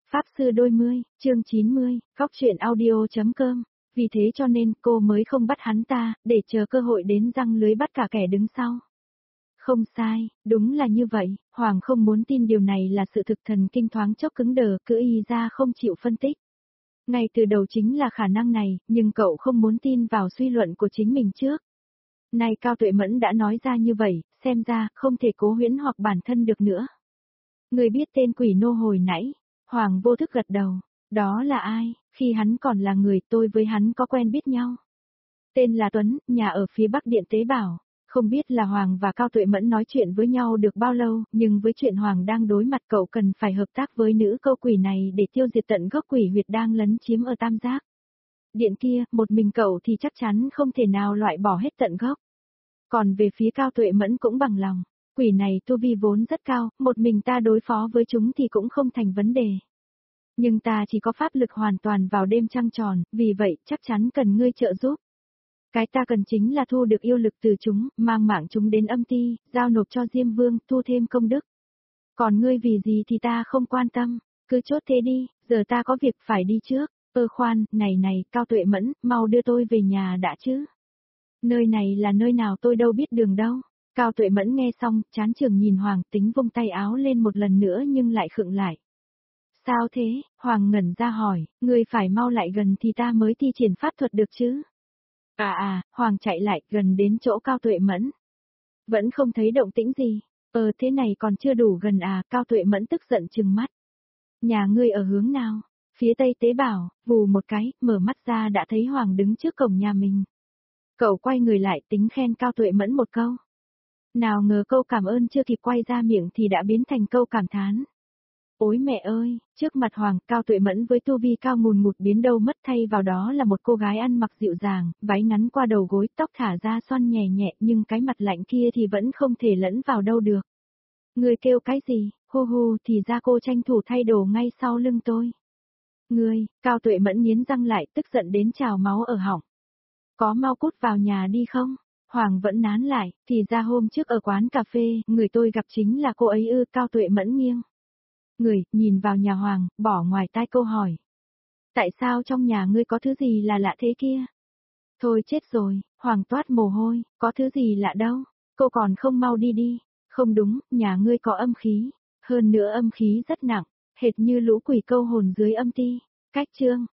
Pháp sư đôi mươi, chương 90, góc truyện audio.com. Vì thế cho nên cô mới không bắt hắn ta, để chờ cơ hội đến răng lưới bắt cả kẻ đứng sau. Không sai, đúng là như vậy, Hoàng không muốn tin điều này là sự thực, thần kinh thoáng chốc cứng đờ, cứ y ra không chịu phân tích. Ngay từ đầu chính là khả năng này, nhưng cậu không muốn tin vào suy luận của chính mình trước. Nay Cao Tuệ Mẫn đã nói ra như vậy, xem ra không thể cố huyễn hoặc bản thân được nữa. Người biết tên quỷ nô hồi nãy, Hoàng vô thức gật đầu. Đó là ai? Khi hắn còn là người, tôi với hắn có quen biết nhau. Tên là Tuấn, nhà ở phía bắc Điện Tế Bảo. Không biết là Hoàng và Cao Tuệ Mẫn nói chuyện với nhau được bao lâu, nhưng với chuyện Hoàng đang đối mặt cậu cần phải hợp tác với nữ câu quỷ này để tiêu diệt tận gốc quỷ huyệt đang lấn chiếm ở Tam Giác. Điện kia, một mình cậu thì chắc chắn không thể nào loại bỏ hết tận gốc. Còn về phía Cao Tuệ Mẫn cũng bằng lòng. Quỷ này tu vi vốn rất cao, một mình ta đối phó với chúng thì cũng không thành vấn đề. Nhưng ta chỉ có pháp lực hoàn toàn vào đêm trăng tròn, vì vậy chắc chắn cần ngươi trợ giúp. Cái ta cần chính là thu được yêu lực từ chúng, mang mạng chúng đến âm ti, giao nộp cho Diêm Vương, thu thêm công đức. Còn ngươi vì gì thì ta không quan tâm, cứ chốt thế đi, giờ ta có việc phải đi trước. Khoan, này, Cao Tuệ Mẫn, mau đưa tôi về nhà đã chứ. Nơi này là nơi nào tôi đâu biết đường đâu. Cao Tuệ Mẫn nghe xong, chán chường nhìn Hoàng, tính vung tay áo lên một lần nữa nhưng lại khựng lại. Sao thế? Hoàng ngẩn ra hỏi, ngươi phải mau lại gần thì ta mới thi triển pháp thuật được chứ. Hoàng chạy lại gần đến chỗ Cao Tuệ Mẫn. Vẫn không thấy động tĩnh gì. Thế này còn chưa đủ gần à, Cao Tuệ Mẫn tức giận trừng mắt. Nhà ngươi ở hướng nào? Phía Tây Tế Bảo, vù một cái, mở mắt ra đã thấy Hoàng đứng trước cổng nhà mình. Cậu quay người lại tính khen Cao Tuệ Mẫn một câu. Nào ngờ câu cảm ơn chưa kịp quay ra miệng thì đã biến thành câu cảm thán. Ôi mẹ ơi, trước mặt Hoàng, Cao Tuệ Mẫn với tu vi cao ngùn ngụt biến đâu mất, thay vào đó là một cô gái ăn mặc dịu dàng, váy ngắn qua đầu gối, tóc thả ra xoăn nhẹ nhẹ, nhưng cái mặt lạnh kia thì vẫn không thể lẫn vào đâu được. Người kêu cái gì? Hu, thì ra cô tranh thủ thay đồ ngay sau lưng tôi. Ngươi, Cao Tuệ Mẫn nghiến răng lại, tức giận đến trào máu ở họng. Có mau cút vào nhà đi không? Hoàng vẫn nán lại, thì ra hôm trước ở quán cà phê, người tôi gặp chính là cô ấy ư, Cao Tuệ Mẫn nghiêng. Người, nhìn vào nhà Hoàng, bỏ ngoài tai câu hỏi. Tại sao trong nhà ngươi có thứ gì là lạ thế kia? Thôi chết rồi, Hoàng toát mồ hôi, có thứ gì lạ đâu, cô còn không mau đi. Không đúng, nhà ngươi có âm khí, hơn nữa âm khí rất nặng, hệt như lũ quỷ câu hồn dưới âm ti. Cách chương.